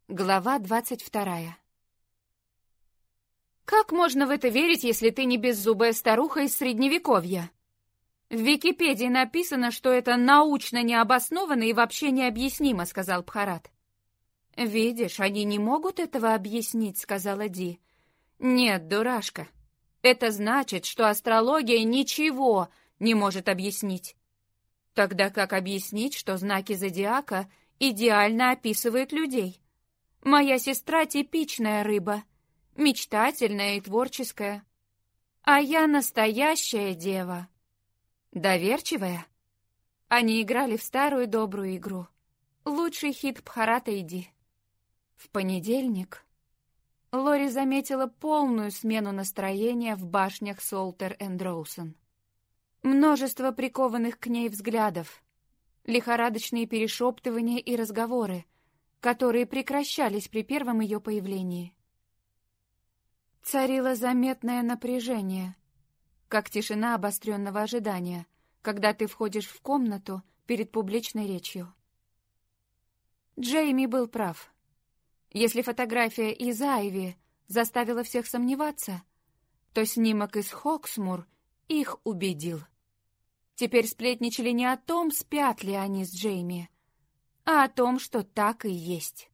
Глава 22. Как можно в это верить, если ты не беззубая старуха из Средневековья? В Википедии написано, что это научно необоснованно и вообще необъяснимо, сказал Бхарат. Видишь, они не могут этого объяснить, сказала Ди. Нет, дурашка. Это значит, что астрология ничего не может объяснить. Тогда как объяснить, что знаки зодиака идеально описывают людей? Моя сестра типичная рыба, мечтательная и творческая. А я настоящая дева. Доверчивая. Они играли в старую добрую игру. Лучший хит Бхарата и Ди. В понедельник Лори заметила полную смену настроения в башнях Солтер энд Роусон. Множество прикованных к ней взглядов, лихорадочные перешептывания и разговоры, которые прекращались при первом ее появлении. Царило заметное напряжение, как тишина обостренного ожидания, когда ты входишь в комнату перед публичной речью. Джейми был прав. Если фотография из Айви заставила всех сомневаться, то снимок из Хоксмур их убедил. Теперь сплетничали не о том, спят ли они с Джейми, а о том, что так и есть.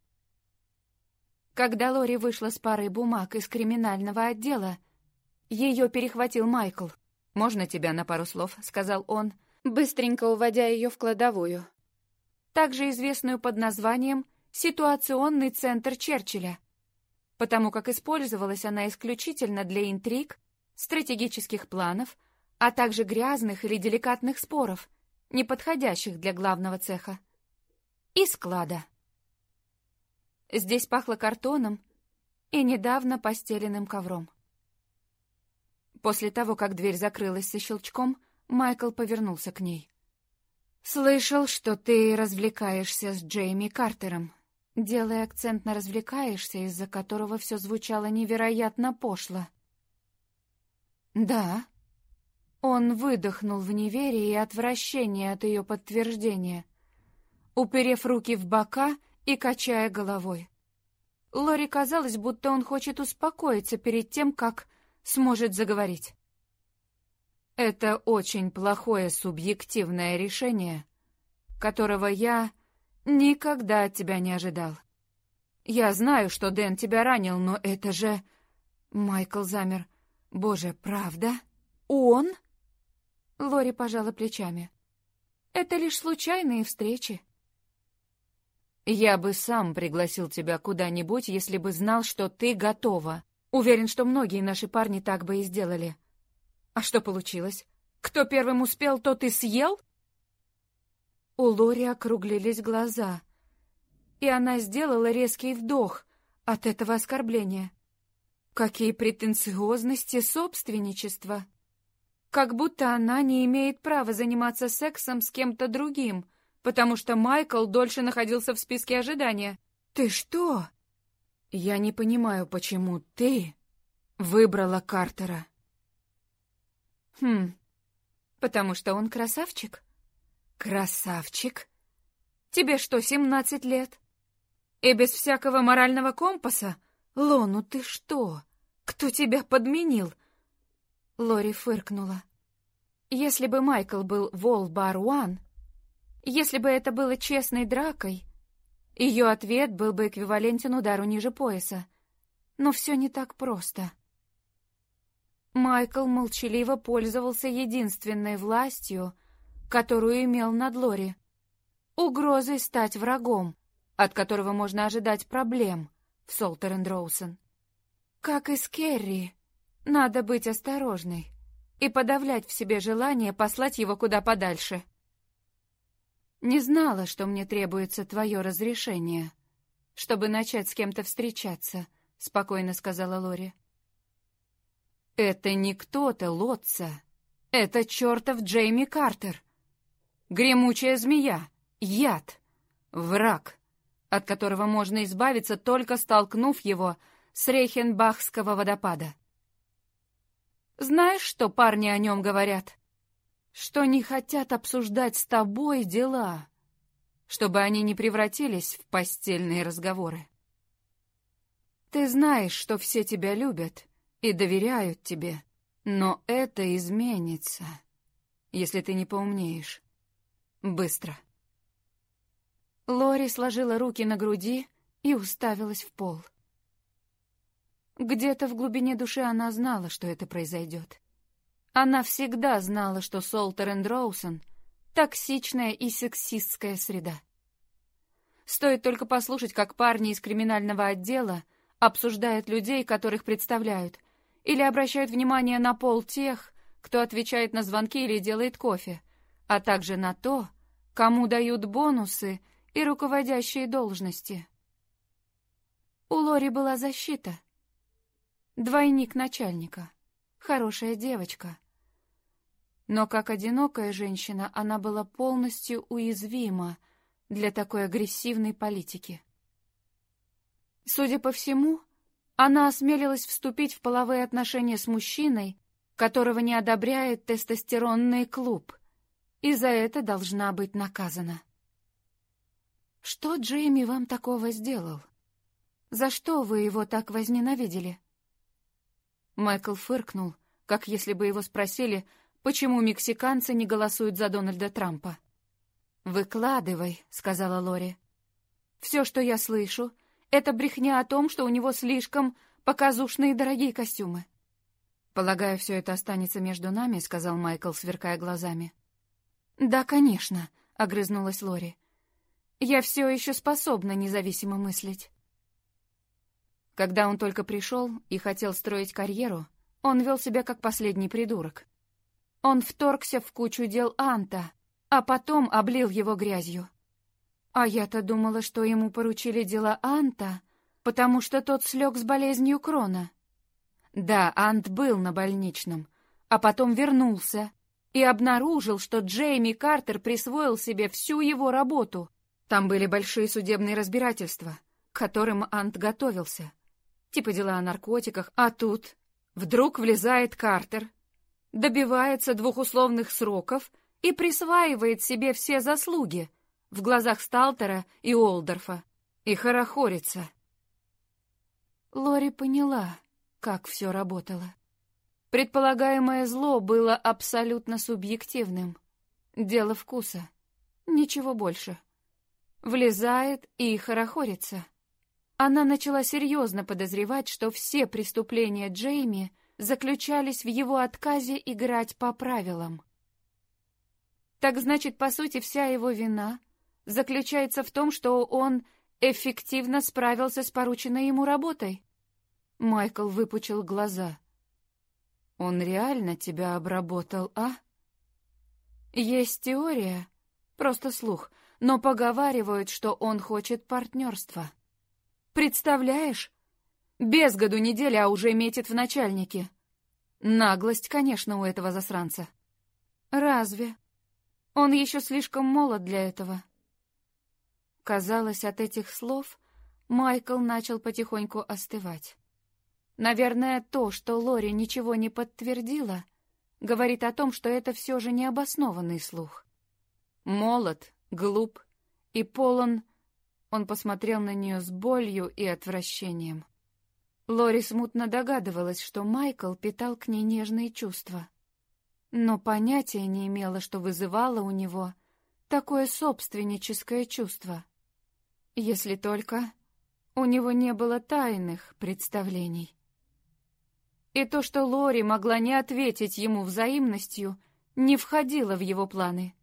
Когда Лори вышла с парой бумаг из криминального отдела, ее перехватил Майкл. «Можно тебя на пару слов?» — сказал он, быстренько уводя ее в кладовую, также известную под названием «Ситуационный центр Черчилля», потому как использовалась она исключительно для интриг, стратегических планов, а также грязных или деликатных споров, не подходящих для главного цеха. И склада. Здесь пахло картоном и недавно постеленным ковром. После того, как дверь закрылась со щелчком, Майкл повернулся к ней. «Слышал, что ты развлекаешься с Джейми Картером», делая акцент на «развлекаешься», из-за которого все звучало невероятно пошло. «Да». Он выдохнул в неверии и отвращении от ее подтверждения, уперев руки в бока и качая головой. Лори казалось, будто он хочет успокоиться перед тем, как сможет заговорить. «Это очень плохое субъективное решение, которого я никогда от тебя не ожидал. Я знаю, что Дэн тебя ранил, но это же...» Майкл замер. «Боже, правда? Он?» Лори пожала плечами. «Это лишь случайные встречи». «Я бы сам пригласил тебя куда-нибудь, если бы знал, что ты готова. Уверен, что многие наши парни так бы и сделали. А что получилось? Кто первым успел, тот и съел?» У Лори округлились глаза, и она сделала резкий вдох от этого оскорбления. Какие претенциозности, собственничество! Как будто она не имеет права заниматься сексом с кем-то другим, потому что Майкл дольше находился в списке ожидания. «Ты что?» «Я не понимаю, почему ты выбрала Картера». Потому что он красавчик». «Красавчик? Тебе что, 17 лет? И без всякого морального компаса? Лону, ты что? Кто тебя подменил?» Лори фыркнула. Если бы Майкл был Вол-Бар-Уан, если бы это было честной дракой, ее ответ был бы эквивалентен удару ниже пояса. Но все не так просто. Майкл молчаливо пользовался единственной властью, которую имел над Лори. Угрозой стать врагом, от которого можно ожидать проблем в Солтер энд Роусон. Как и с Керри, надо быть осторожной и подавлять в себе желание послать его куда подальше. «Не знала, что мне требуется твое разрешение, чтобы начать с кем-то встречаться», — спокойно сказала Лори. «Это не кто-то, Лотца. Это чертов Джейми Картер. Гремучая змея, яд, враг, от которого можно избавиться, только столкнув его с Рейхенбахского водопада. Знаешь, что парни о нем говорят? Что не хотят обсуждать с тобой дела, чтобы они не превратились в постельные разговоры. Ты знаешь, что все тебя любят и доверяют тебе, но это изменится, если ты не поумнеешь. Быстро. Лори сложила руки на груди и уставилась в пол. Где-то в глубине души она знала, что это произойдет. Она всегда знала, что Солтер энд Роусон — токсичная и сексистская среда. Стоит только послушать, как парни из криминального отдела обсуждают людей, которых представляют, или обращают внимание на пол тех, кто отвечает на звонки или делает кофе, а также на то, кому дают бонусы и руководящие должности. У Лори была защита. Двойник начальника. Хорошая девочка. Но как одинокая женщина она была полностью уязвима для такой агрессивной политики. Судя по всему, она осмелилась вступить в половые отношения с мужчиной, которого не одобряет тестостеронный клуб, и за это должна быть наказана. Что Джейми вам такого сделал? За что вы его так возненавидели? Майкл фыркнул, как если бы его спросили, почему мексиканцы не голосуют за Дональда Трампа. «Выкладывай», — сказала Лори. «Все, что я слышу, это брехня о том, что у него слишком показушные дорогие костюмы». «Полагаю, все это останется между нами», — сказал Майкл, сверкая глазами. «Да, конечно», — огрызнулась Лори. «Я все еще способна независимо мыслить». Когда он только пришел и хотел строить карьеру, он вел себя как последний придурок. Он вторгся в кучу дел Анта, а потом облил его грязью. А я-то думала, что ему поручили дела Анта, потому что тот слег с болезнью Крона. Да, Ант был на больничном, а потом вернулся и обнаружил, что Джейми Картер присвоил себе всю его работу. Там были большие судебные разбирательства, к которым Ант готовился. Типа дела о наркотиках, а тут вдруг влезает Картер, добивается 2 условных сроков и присваивает себе все заслуги в глазах Сталтера и Олдорфа и хорохорится. Лори поняла, как все работало. Предполагаемое зло было абсолютно субъективным. Дело вкуса. Ничего больше. Влезает и хорохорится. Она начала серьезно подозревать, что все преступления Джейми заключались в его отказе играть по правилам. Так значит, по сути, вся его вина заключается в том, что он эффективно справился с порученной ему работой. Майкл выпучил глаза. «Он реально тебя обработал, а?» «Есть теория, просто слух, но поговаривают, что он хочет партнерства. Представляешь? Без году неделя, а уже метит в начальники. Наглость, конечно, у этого засранца». «Разве? Он еще слишком молод для этого». Казалось, от этих слов Майкл начал потихоньку остывать. Наверное, то, что Лори ничего не подтвердила, говорит о том, что это все же необоснованный слух. Молод, глуп и полон... Он посмотрел на нее с болью и отвращением. Лори смутно догадывалась, что Майкл питал к ней нежные чувства, но понятия не имела, что вызывало у него такое собственническое чувство. Если только у него не было тайных представлений. И то, что Лори могла не ответить ему взаимностью, не входило в его планы.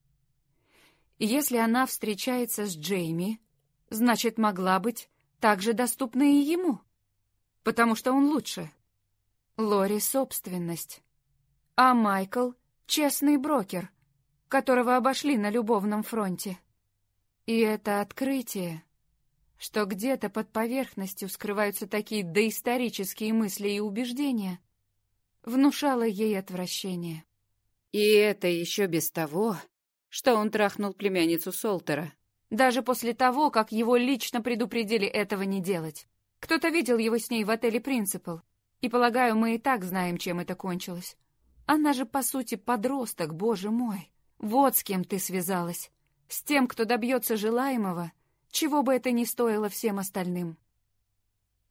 Если она встречается с Джейми, значит, могла быть также доступна и ему, потому что он лучше. Лори — собственность, а Майкл — честный брокер, которого обошли на любовном фронте. И это открытие, что где-то под поверхностью скрываются такие доисторические мысли и убеждения, внушало ей отвращение. И это еще без того, что он трахнул племянницу Солтера. Даже после того, как его лично предупредили этого не делать. Кто-то видел его с ней в отеле «Принципал», и, полагаю, мы и так знаем, чем это кончилось. Она же, по сути, подросток, боже мой. Вот с кем ты связалась. С тем, кто добьется желаемого, чего бы это ни стоило всем остальным.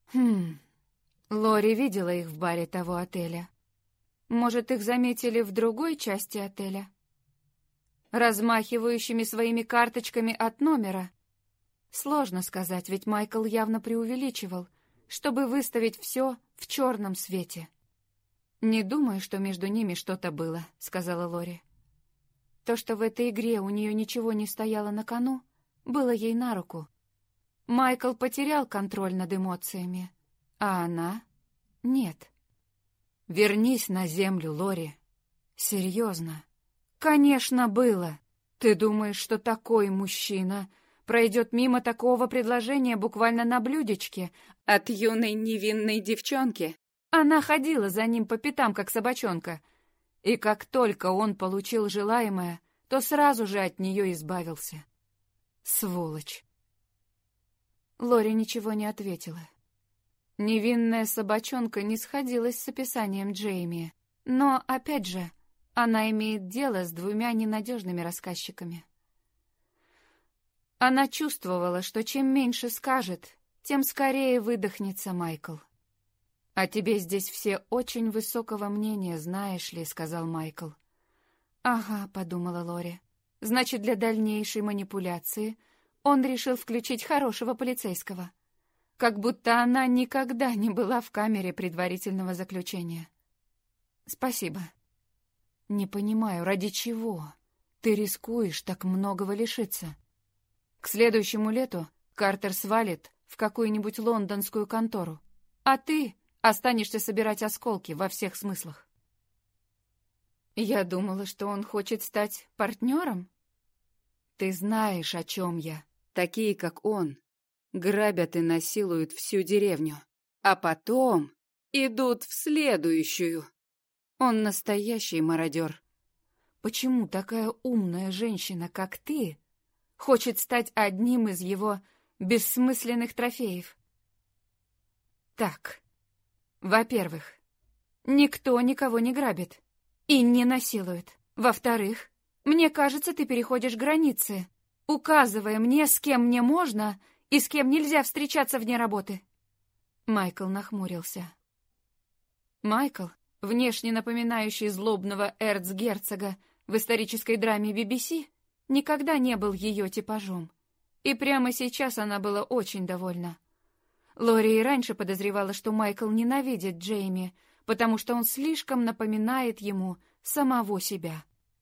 Лори видела их в баре того отеля. Может, их заметили в другой части отеля? Размахивающими своими карточками от номера? Сложно сказать, ведь Майкл явно преувеличивал, чтобы выставить все в черном свете. «Не думаю, что между ними что-то было», — сказала Лори. То, что в этой игре у нее ничего не стояло на кону, было ей на руку. Майкл потерял контроль над эмоциями, а она — нет. «Вернись на землю, Лори. Серьезно. Конечно, было. Ты думаешь, что такой мужчина пройдет мимо такого предложения буквально на блюдечке от юной невинной девчонки?» Она ходила за ним по пятам, как собачонка. И как только он получил желаемое, то сразу же от нее избавился. Сволочь. Лори ничего не ответила. Невинная собачонка не сходилась с описанием Джейми. Но, опять же, она имеет дело с двумя ненадежными рассказчиками. Она чувствовала, что чем меньше скажет, тем скорее выдохнется Майкл. «О тебе здесь все очень высокого мнения, знаешь ли», — сказал Майкл. «Ага», — подумала Лори. «Значит, для дальнейшей манипуляции он решил включить хорошего полицейского. Как будто она никогда не была в камере предварительного заключения». «Спасибо». «Не понимаю, ради чего? Ты рискуешь так многого лишиться. К следующему лету Картер свалит в какую-нибудь лондонскую контору, а ты останешься собирать осколки во всех смыслах». «Я думала, что он хочет стать партнером». «Ты знаешь, о чем я. Такие, как он, грабят и насилуют всю деревню, а потом идут в следующую. Он настоящий мародер. Почему такая умная женщина, как ты, хочет стать одним из его бессмысленных трофеев?» «Так, во-первых, никто никого не грабит и не насилует. Во-вторых, мне кажется, ты переходишь границы, указывая мне, с кем мне можно и с кем нельзя встречаться вне работы». Майкл нахмурился. Майкл, внешне напоминающий злобного эрцгерцога в исторической драме BBC, никогда не был ее типажом, и прямо сейчас она была очень довольна. Лори и раньше подозревала, что Майкл ненавидит Джейми, потому что он слишком напоминает ему самого себя.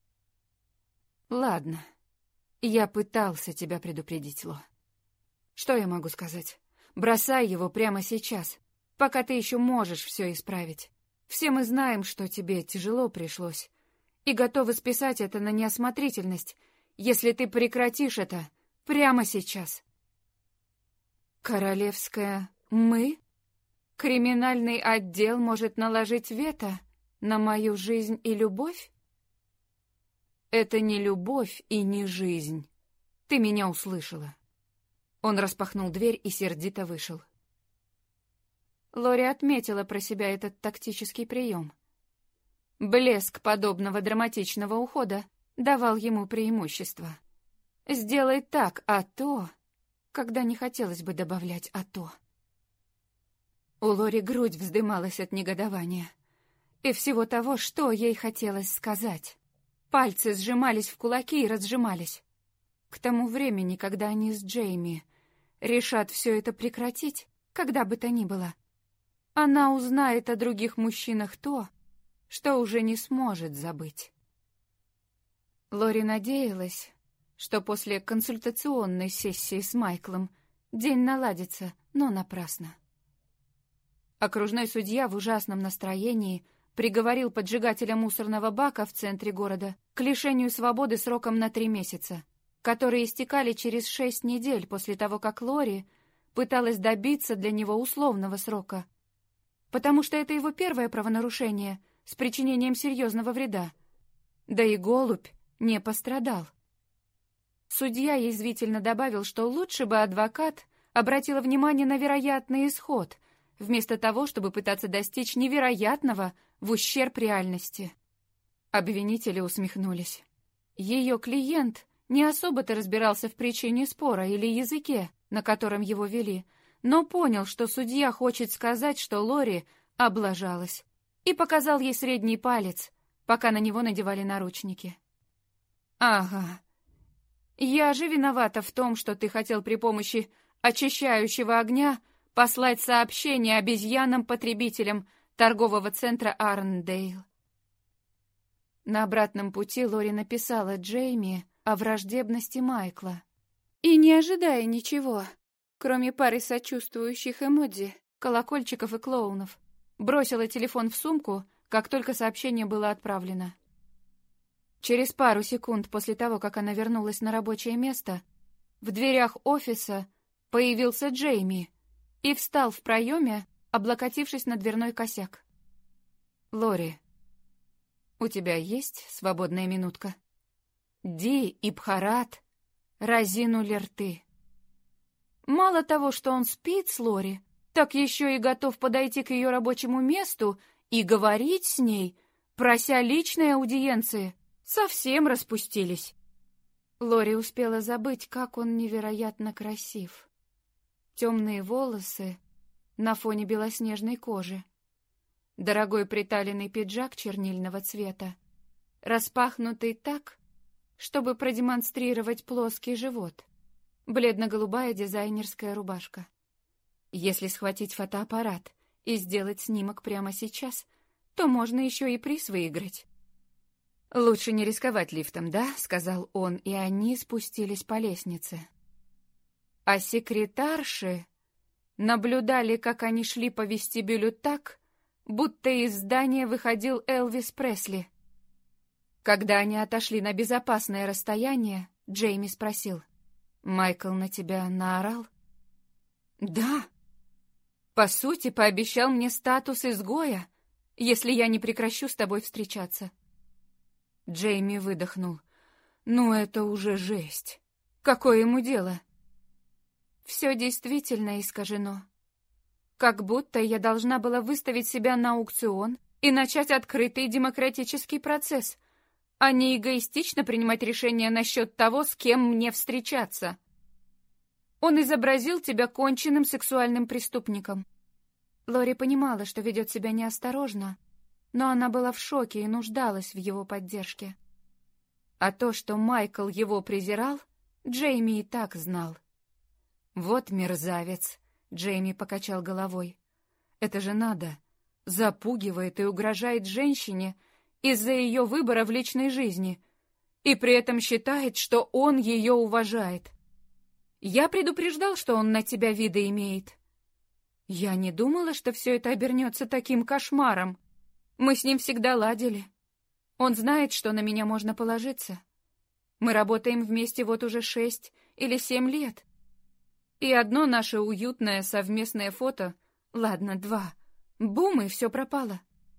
«Ладно, я пытался тебя предупредить, Ло. Что я могу сказать? Бросай его прямо сейчас, пока ты еще можешь все исправить. Все мы знаем, что тебе тяжело пришлось, и готовы списать это на неосмотрительность, если ты прекратишь это прямо сейчас». «Королевская мы? Криминальный отдел может наложить вето на мою жизнь и любовь?» «Это не любовь и не жизнь. Ты меня услышала». Он распахнул дверь и сердито вышел. Лори отметила про себя этот тактический прием. Блеск подобного драматичного ухода давал ему преимущество. «Сделай так, а то...» когда не хотелось бы добавлять «а то». У Лори грудь вздымалась от негодования и всего того, что ей хотелось сказать. Пальцы сжимались в кулаки и разжимались. К тому времени, когда они с Джейми решат все это прекратить, когда бы то ни было, она узнает о других мужчинах то, что уже не сможет забыть. Лори надеялась, что после консультационной сессии с Майклом день наладится, но напрасно. Окружной судья в ужасном настроении приговорил поджигателя мусорного бака в центре города к лишению свободы сроком на 3 месяца, которые истекали через 6 недель после того, как Лори пыталась добиться для него условного срока, потому что это его первое правонарушение с причинением серьезного вреда. Да и голубь не пострадал. Судья язвительно добавил, что лучше бы адвокат обратила внимание на вероятный исход, вместо того, чтобы пытаться достичь невероятного в ущерб реальности. Обвинители усмехнулись. Ее клиент не особо-то разбирался в причине спора или языке, на котором его вели, но понял, что судья хочет сказать, что Лори облажалась, и показал ей средний палец, пока на него надевали наручники. «Ага. Я же виновата в том, что ты хотел при помощи очищающего огня послать сообщение обезьянам-потребителям торгового центра Арндейл». На обратном пути Лори написала Джейми о враждебности Майкла. И, не ожидая ничего, кроме пары сочувствующих эмодзи, колокольчиков и клоунов, бросила телефон в сумку, как только сообщение было отправлено. Через пару секунд после того, как она вернулась на рабочее место, в дверях офиса появился Джейми и встал в проеме, облокотившись на дверной косяк. «Лори, у тебя есть свободная минутка?» Ди и Бхарат разинули рты. Мало того, что он спит с Лори, так еще и готов подойти к ее рабочему месту и говорить с ней, прося личной аудиенции. Совсем распустились. Лори успела забыть, как он невероятно красив. Темные волосы на фоне белоснежной кожи. Дорогой приталенный пиджак чернильного цвета, распахнутый так, чтобы продемонстрировать плоский живот. Бледно-голубая дизайнерская рубашка. Если схватить фотоаппарат и сделать снимок прямо сейчас, то можно еще и приз выиграть. «Лучше не рисковать лифтом, да?» — сказал он, и они спустились по лестнице. А секретарши наблюдали, как они шли по вестибюлю так, будто из здания выходил Элвис Пресли. Когда они отошли на безопасное расстояние, Джейми спросил: «Майкл на тебя наорал?» «Да. По сути, пообещал мне статус изгоя, если я не прекращу с тобой встречаться». Джейми выдохнул. «Ну, это уже жесть. Какое ему дело?» «Все действительно искажено. Как будто я должна была выставить себя на аукцион и начать открытый демократический процесс, а не эгоистично принимать решения насчет того, с кем мне встречаться. Он изобразил тебя конченным сексуальным преступником». Лори понимала, что ведет себя неосторожно, но она была в шоке и нуждалась в его поддержке. А то, что Майкл его презирал, Джейми и так знал. «Вот мерзавец», — Джейми покачал головой. «Это же надо. Запугивает и угрожает женщине из-за ее выбора в личной жизни, и при этом считает, что он ее уважает. Я предупреждал, что он на тебя виды имеет. Я не думала, что все это обернется таким кошмаром. Мы с ним всегда ладили. Он знает, что на меня можно положиться. Мы работаем вместе вот уже 6 или 7 лет. И одно наше уютное совместное фото, ладно, 2, бум, и все пропало.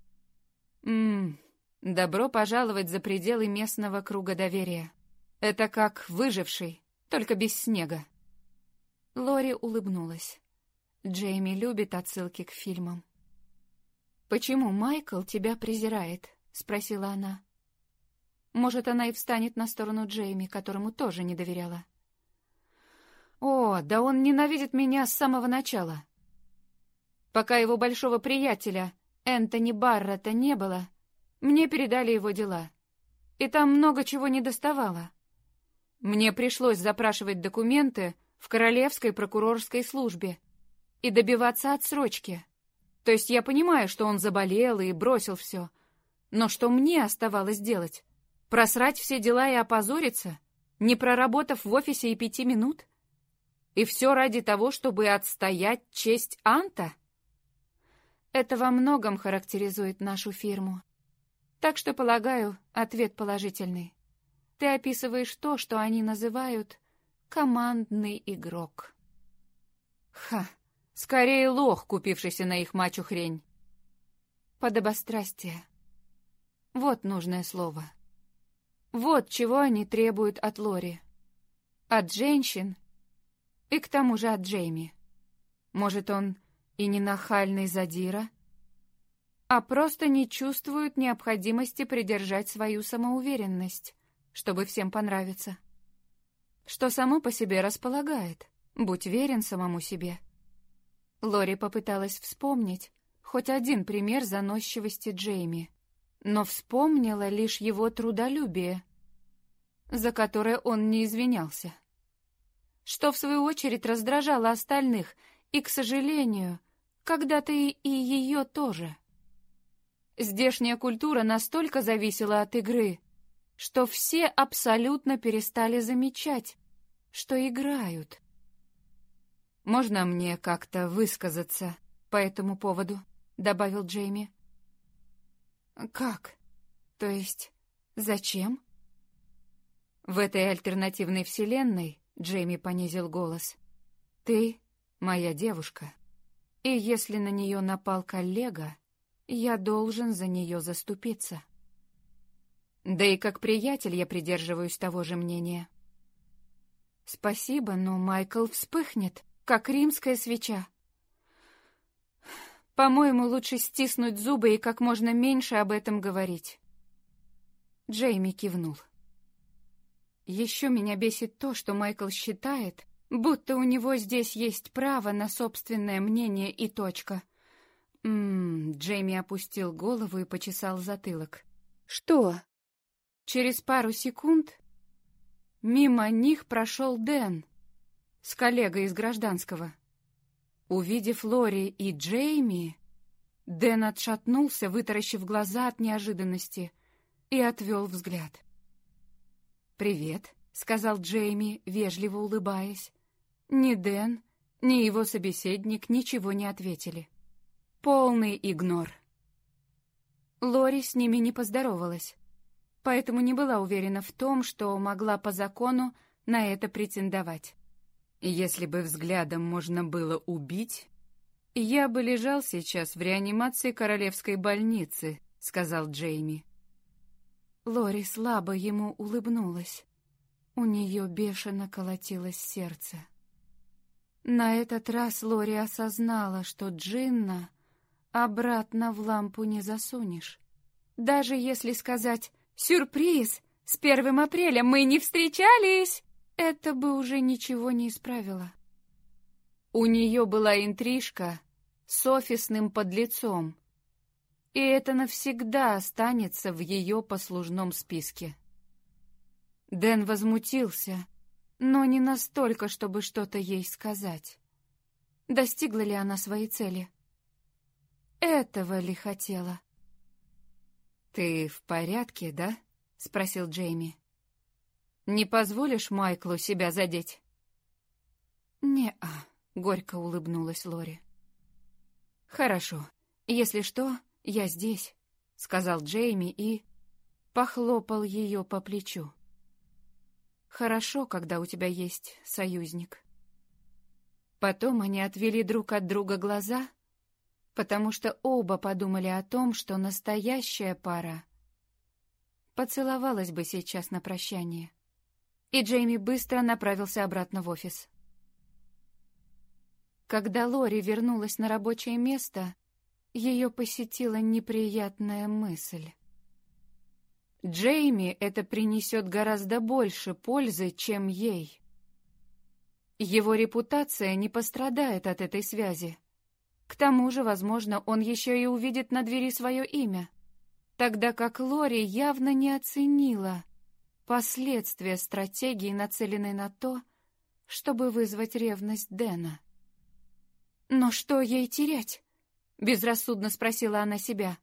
Добро пожаловать за пределы местного круга доверия. Это как выживший, только без снега». Лори улыбнулась. Джейми любит отсылки к фильмам. «Почему Майкл тебя презирает?» — спросила она. Может, она и встанет на сторону Джейми, которому тоже не доверяла. «О, да он ненавидит меня с самого начала. Пока его большого приятеля, Энтони Баррета, не было, мне передали его дела. И там много чего недоставало. Мне пришлось запрашивать документы в Королевской прокурорской службе и добиваться отсрочки. То есть я понимаю, что он заболел и бросил все. Но что мне оставалось делать? Просрать все дела и опозориться, не проработав в офисе и 5 минут? И все ради того, чтобы отстоять честь Анта? Это во многом характеризует нашу фирму. Так что, полагаю, ответ положительный. Ты описываешь то, что они называют командный игрок. Ха! Скорее лох, купившийся на их мачу хрень. Подобострастие. Вот нужное слово. Вот чего они требуют от Лори. От женщин. И к тому же от Джейми. Может, он и не нахальный задира, а просто не чувствует необходимости придержать свою самоуверенность, чтобы всем понравиться. Что само по себе располагает. Будь верен самому себе. Лори попыталась вспомнить хоть один пример заносчивости Джейми, но вспомнила лишь его трудолюбие, за которое он не извинялся, что в свою очередь раздражало остальных, и, к сожалению, когда-то и ее тоже. Здешняя культура настолько зависела от игры, что все абсолютно перестали замечать, что играют. «Можно мне как-то высказаться по этому поводу?» — добавил Джейми. «Как? То есть, зачем?» «В этой альтернативной вселенной, — Джейми понизил голос, — ты моя девушка, и если на нее напал коллега, я должен за нее заступиться. Да и как приятель я придерживаюсь того же мнения». «Спасибо, но Майкл вспыхнет, как римская свеча. По-моему, лучше стиснуть зубы и как можно меньше об этом говорить». Джейми кивнул. «Еще меня бесит то, что Майкл считает, будто у него здесь есть право на собственное мнение и точка». Джейми опустил голову и почесал затылок. «Что?» Через пару секунд мимо них прошел Дэн с коллегой из гражданского. Увидев Лори и Джейми, Дэн отшатнулся, вытаращив глаза от неожиданности, и отвел взгляд. «Привет», — сказал Джейми, вежливо улыбаясь. Ни Дэн, ни его собеседник ничего не ответили. Полный игнор. Лори с ними не поздоровалась, поэтому не была уверена в том, что могла по закону на это претендовать. «Если бы взглядом можно было убить, я бы лежал сейчас в реанимации королевской больницы», — сказал Джейми. Лори слабо ему улыбнулась. У нее бешено колотилось сердце. На этот раз Лори осознала, что Джинна обратно в лампу не засунешь. Даже если сказать «Сюрприз! С 1 апреля мы не встречались!» это бы уже ничего не исправило. У нее была интрижка с офисным подлецом, и это навсегда останется в ее послужном списке. Дэн возмутился, но не настолько, чтобы что-то ей сказать. Достигла ли она своей цели? Этого ли хотела? «Ты в порядке, да?» — спросил Джейми. «Не позволишь Майклу себя задеть?» «Не-а», — горько улыбнулась Лори. «Хорошо. Если что, я здесь», — сказал Джейми и похлопал ее по плечу. «Хорошо, когда у тебя есть союзник». Потом они отвели друг от друга глаза, потому что оба подумали о том, что настоящая пара поцеловалась бы сейчас на прощание. И Джейми быстро направился обратно в офис. Когда Лори вернулась на рабочее место, ее посетила неприятная мысль. Джейми это принесет гораздо больше пользы, чем ей. Его репутация не пострадает от этой связи. К тому же, возможно, он еще и увидит на двери свое имя, тогда как Лори явно не оценила последствия стратегии, нацеленной на то, чтобы вызвать ревность Дэна. «Но что ей терять?» — безрассудно спросила она себя.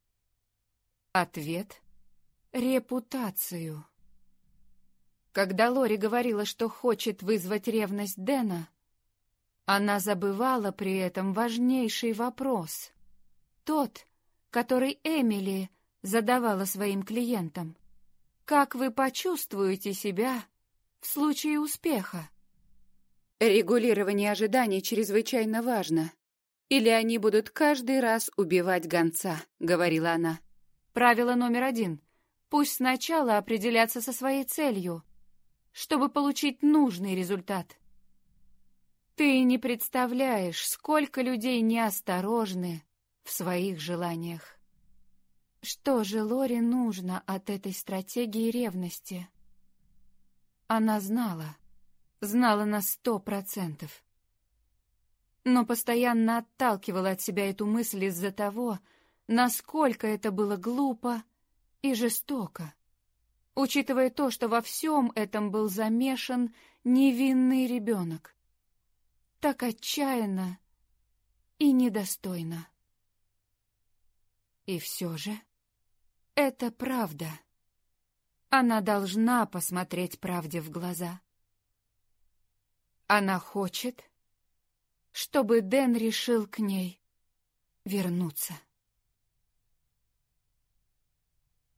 Ответ — репутацию. Когда Лори говорила, что хочет вызвать ревность Дэна, она забывала при этом важнейший вопрос. Тот, который Эмили задавала своим клиентам. Как вы почувствуете себя в случае успеха? Регулирование ожиданий чрезвычайно важно. Или они будут каждый раз убивать гонца, говорила она. Правило номер 1. Пусть сначала определятся со своей целью, чтобы получить нужный результат. Ты не представляешь, сколько людей неосторожны в своих желаниях. Что же Лори нужно от этой стратегии ревности? Она знала на 100%. но постоянно отталкивала от себя эту мысль из-за того, насколько это было глупо и жестоко, учитывая то, что во всем этом был замешан невинный ребенок. Так отчаянно и недостойно. И все же это правда. Она должна посмотреть правде в глаза. Она хочет, чтобы Дэн решил к ней вернуться.